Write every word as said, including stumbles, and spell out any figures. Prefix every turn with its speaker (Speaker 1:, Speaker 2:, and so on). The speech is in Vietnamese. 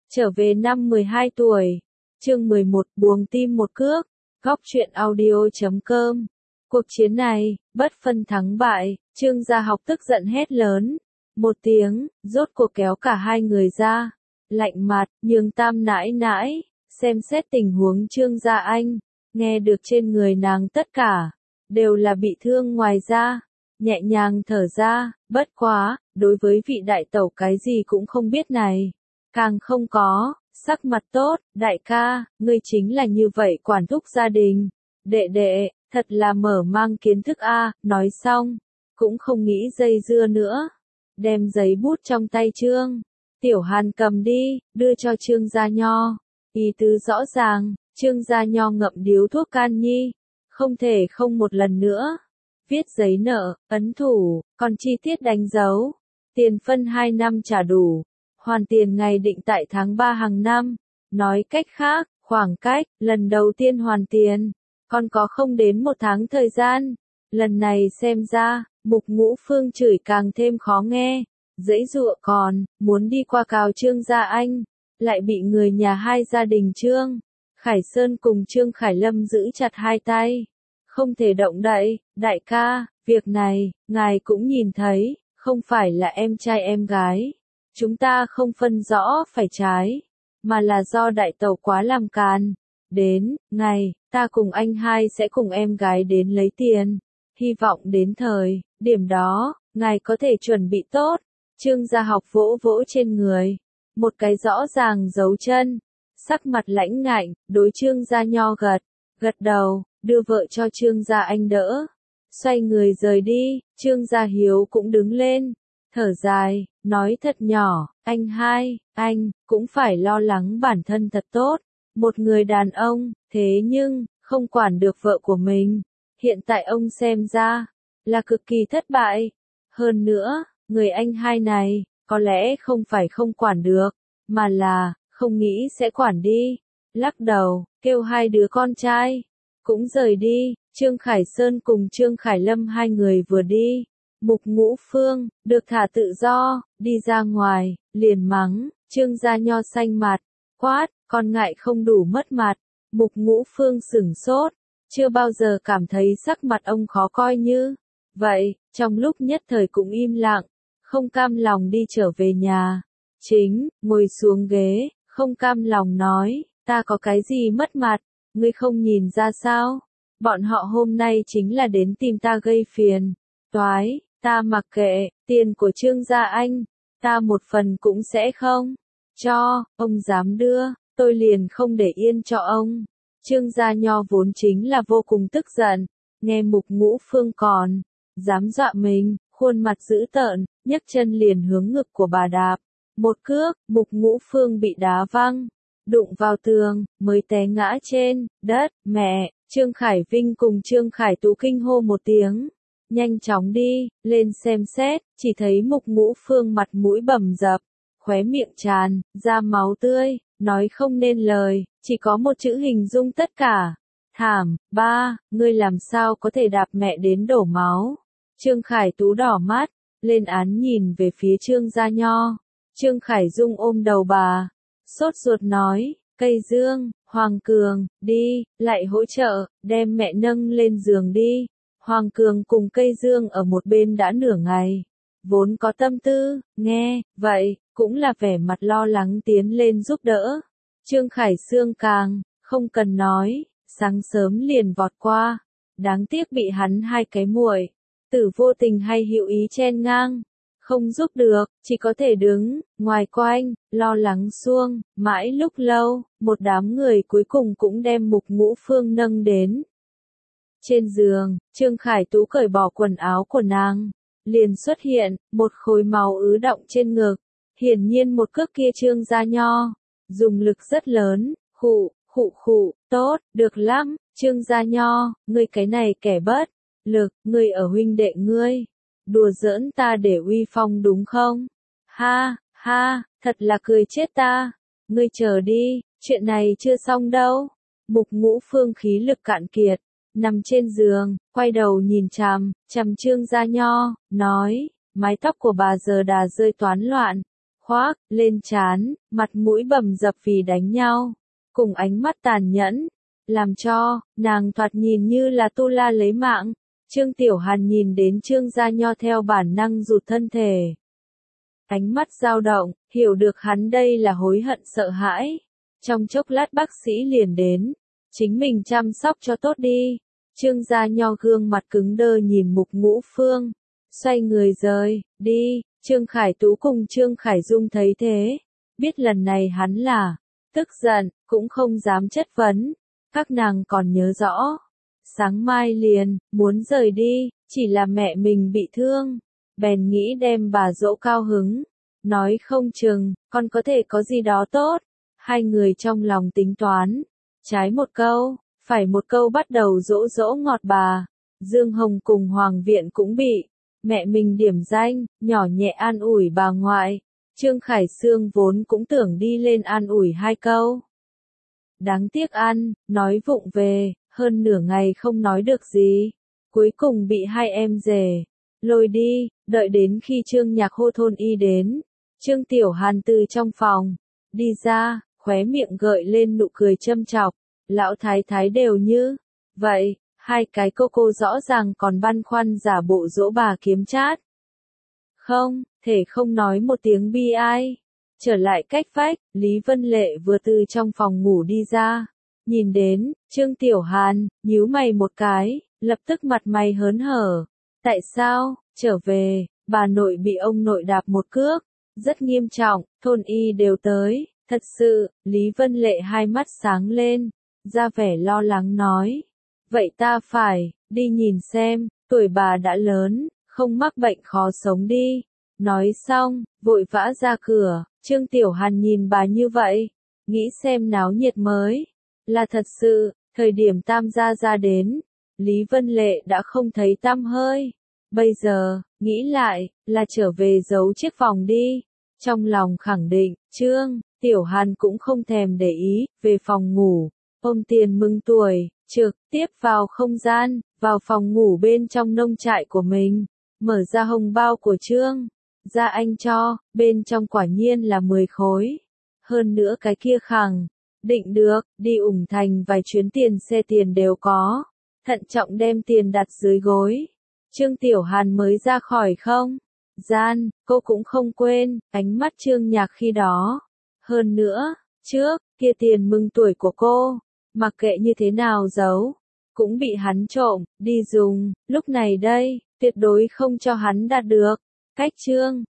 Speaker 1: Trở về năm mười hai tuổi. Chương mười một, buông tim một cước. Góc truyện audio chấm com. Cuộc chiến này, bất phân thắng bại, Trương Gia Học tức giận hét lớn. Một tiếng, rốt cuộc kéo cả hai người ra. Lạnh mặt, nhường Tam nãi nãi, xem xét tình huống Trương Gia Anh. Nghe được trên người nàng tất cả, đều là bị thương ngoài da. Nhẹ nhàng thở ra, bất quá, đối với vị đại tẩu cái gì cũng không biết này. Càng không có, sắc mặt tốt, đại ca, ngươi chính là như vậy quản thúc gia đình. Đệ đệ, thật là mở mang kiến thức a. Nói xong, cũng không nghĩ dây dưa nữa. Đem giấy bút trong tay Trương Tiểu Hàn cầm đi, đưa cho Trương Gia Nho. Ý tứ rõ ràng, Trương Gia Nho ngậm điếu thuốc can nhi. Không thể không một lần nữa. Viết giấy nợ, ấn thủ, còn chi tiết đánh dấu. Tiền phân hai năm trả đủ. Hoàn tiền ngày định tại tháng ba hàng năm. Nói cách khác, khoảng cách, lần đầu tiên hoàn tiền, còn có không đến một tháng thời gian. Lần này xem ra, Mục Ngũ Phương chửi càng thêm khó nghe. Dãy dụa còn, muốn đi qua cào Trương Gia Anh. Lại bị người nhà hai gia đình Trương Khải Sơn cùng Trương Khải Lâm giữ chặt hai tay. Không thể động đậy, đại ca, việc này, ngài cũng nhìn thấy, không phải là em trai em gái. Chúng ta không phân rõ phải trái, mà là do đại tẩu quá làm càn. Đến, ngày, ta cùng anh hai sẽ cùng em gái đến lấy tiền. Hy vọng đến thời, điểm đó, ngài có thể chuẩn bị tốt. Trương Gia Học vỗ vỗ trên người. Một cái rõ ràng dấu chân. Sắc mặt lãnh ngạnh, đối Trương Gia Nho gật, gật đầu, đưa vợ cho Trương Gia Anh đỡ. Xoay người rời đi, Trương Gia Hiếu cũng đứng lên. Thở dài, nói thật nhỏ, anh hai, anh, cũng phải lo lắng bản thân thật tốt. Một người đàn ông, thế nhưng, không quản được vợ của mình. Hiện tại ông xem ra, là cực kỳ thất bại. Hơn nữa, người anh hai này, có lẽ không phải không quản được, mà là, không nghĩ sẽ quản đi. Lắc đầu, kêu hai đứa con trai, cũng rời đi. Trương Khải Sơn cùng Trương Khải Lâm hai người vừa đi. Mục Ngũ Phương, được thả tự do, đi ra ngoài, liền mắng, Trương Gia Nho xanh mặt, quát, con ngại không đủ mất mặt. Mục Ngũ Phương sửng sốt, chưa bao giờ cảm thấy sắc mặt ông khó coi như vậy, trong lúc nhất thời cũng im lặng, không cam lòng đi trở về nhà. Chính, ngồi xuống ghế, không cam lòng nói, ta có cái gì mất mặt, ngươi không nhìn ra sao? Bọn họ hôm nay chính là đến tìm ta gây phiền, toái. Ta mặc kệ, tiền của Trương Gia Anh, ta một phần cũng sẽ không cho, ông dám đưa, tôi liền không để yên cho ông. Trương Gia Nho vốn chính là vô cùng tức giận, nghe Mục Ngũ Phương còn, dám dọa mình, khuôn mặt dữ tợn, nhấc chân liền hướng ngực của bà đạp. Một cước, Mục Ngũ Phương bị đá văng, đụng vào tường, mới té ngã trên đất. Mẹ, Trương Khải Vinh cùng Trương Khải Tú kinh hô một tiếng. Nhanh chóng đi, lên xem xét, chỉ thấy Mục Ngũ Phương mặt mũi bầm dập, khóe miệng tràn ra máu tươi, nói không nên lời, chỉ có một chữ hình dung tất cả. Thảm. Ba, ngươi làm sao có thể đạp mẹ đến đổ máu? Trương Khải Tú đỏ mắt, lên án nhìn về phía Trương Gia Nho. Trương Khải Dung ôm đầu bà, sốt ruột nói, Cây Dương, Hoàng Cường, đi, lại hỗ trợ, đem mẹ nâng lên giường đi. Hoàng Cường cùng Cây Dương ở một bên đã nửa ngày, vốn có tâm tư, nghe, vậy, cũng là vẻ mặt lo lắng tiến lên giúp đỡ. Trương Khải Sương càng, không cần nói, sáng sớm liền vọt qua, đáng tiếc bị hắn hai cái muội tử vô tình hay hữu ý chen ngang, không giúp được, chỉ có thể đứng ngoài quanh, lo lắng xuông. Mãi lúc lâu, một đám người cuối cùng cũng đem Mục Ngũ Phương nâng đến. Trên giường, Trương Khải Tú cởi bỏ quần áo của nàng, liền xuất hiện, một khối máu ứ đọng trên ngực. Hiển nhiên một cước kia Trương Gia Nho, dùng lực rất lớn, khụ, khụ khụ, tốt, được lắm, Trương Gia Nho, ngươi cái này kẻ bất lực, ngươi ở huynh đệ ngươi, đùa giỡn ta để uy phong đúng không? Ha, ha, thật là cười chết ta, ngươi chờ đi, chuyện này chưa xong đâu. Mục Ngũ Phương khí lực cạn kiệt, nằm trên giường, quay đầu nhìn chằm, chằm Trương Gia Nho, nói, mái tóc của bà giờ đà rơi toán loạn, khoác, lên trán, mặt mũi bầm dập vì đánh nhau, cùng ánh mắt tàn nhẫn, làm cho, nàng thoạt nhìn như là tu la lấy mạng. Trương Tiểu Hàn nhìn đến Trương Gia Nho theo bản năng rụt thân thể. Ánh mắt dao động, hiểu được hắn đây là hối hận sợ hãi. Trong chốc lát bác sĩ liền đến, chính mình chăm sóc cho tốt đi. Trương Gia Nho gương mặt cứng đơ nhìn Mục Ngũ Phương, xoay người rời, đi. Trương Khải Tú cùng Trương Khải Dung thấy thế, biết lần này hắn là tức giận, cũng không dám chất vấn. Các nàng còn nhớ rõ, sáng mai liền muốn rời đi, chỉ là mẹ mình bị thương, bèn nghĩ đem bà dỗ cao hứng, nói không chừng con có thể có gì đó tốt. Hai người trong lòng tính toán, trái một câu, phải một câu bắt đầu dỗ dỗ ngọt bà. Dương Hồng cùng Hoàng Viện cũng bị mẹ mình điểm danh, nhỏ nhẹ an ủi bà ngoại. Trương Khải Sương vốn cũng tưởng đi lên an ủi hai câu. Đáng tiếc ăn, nói vụng về, hơn nửa ngày không nói được gì. Cuối cùng bị hai em rể lôi đi, đợi đến khi Trương Nhạc hô thôn y đến. Trương Tiểu Hàn từ trong phòng đi ra, khóe miệng gợi lên nụ cười châm chọc. Lão thái thái đều như vậy, hai cái cô cô rõ ràng còn băn khoăn giả bộ dỗ bà kiếm chát. Không, thể không nói một tiếng bi ai. Trở lại cách vách, Lý Vân Lệ vừa từ trong phòng ngủ đi ra. Nhìn đến, Trương Tiểu Hàn, nhíu mày một cái, lập tức mặt mày hớn hở. Tại sao, trở về, bà nội bị ông nội đạp một cước, rất nghiêm trọng, thôn y đều tới, thật sự, Lý Vân Lệ hai mắt sáng lên, ra vẻ lo lắng nói. Vậy ta phải, đi nhìn xem, tuổi bà đã lớn, không mắc bệnh khó sống đi. Nói xong, vội vã ra cửa. Trương Tiểu Hàn nhìn bà như vậy, nghĩ xem náo nhiệt mới. Là thật sự, thời điểm Tam gia ra đến, Lý Vân Lệ đã không thấy tăm hơi. Bây giờ, nghĩ lại, là trở về giấu chiếc vòng đi. Trong lòng khẳng định, Trương Tiểu Hàn cũng không thèm để ý, về phòng ngủ, ôm tiền mừng tuổi, trực tiếp vào không gian, vào phòng ngủ bên trong nông trại của mình, mở ra hồng bao của Trương gia anh cho, bên trong quả nhiên là mười khối. Hơn nữa cái kia khẳng định được, đi ủng thành vài chuyến tiền xe tiền đều có. Thận trọng đem tiền đặt dưới gối. Trương Tiểu Hàn mới ra khỏi không gian, cô cũng không quên, ánh mắt Trương Nhạc khi đó. Hơn nữa, trước kia tiền mừng tuổi của cô, mặc kệ như thế nào giấu, cũng bị hắn trộm, đi dùng, lúc này đây, tuyệt đối không cho hắn đạt được. Cách Trương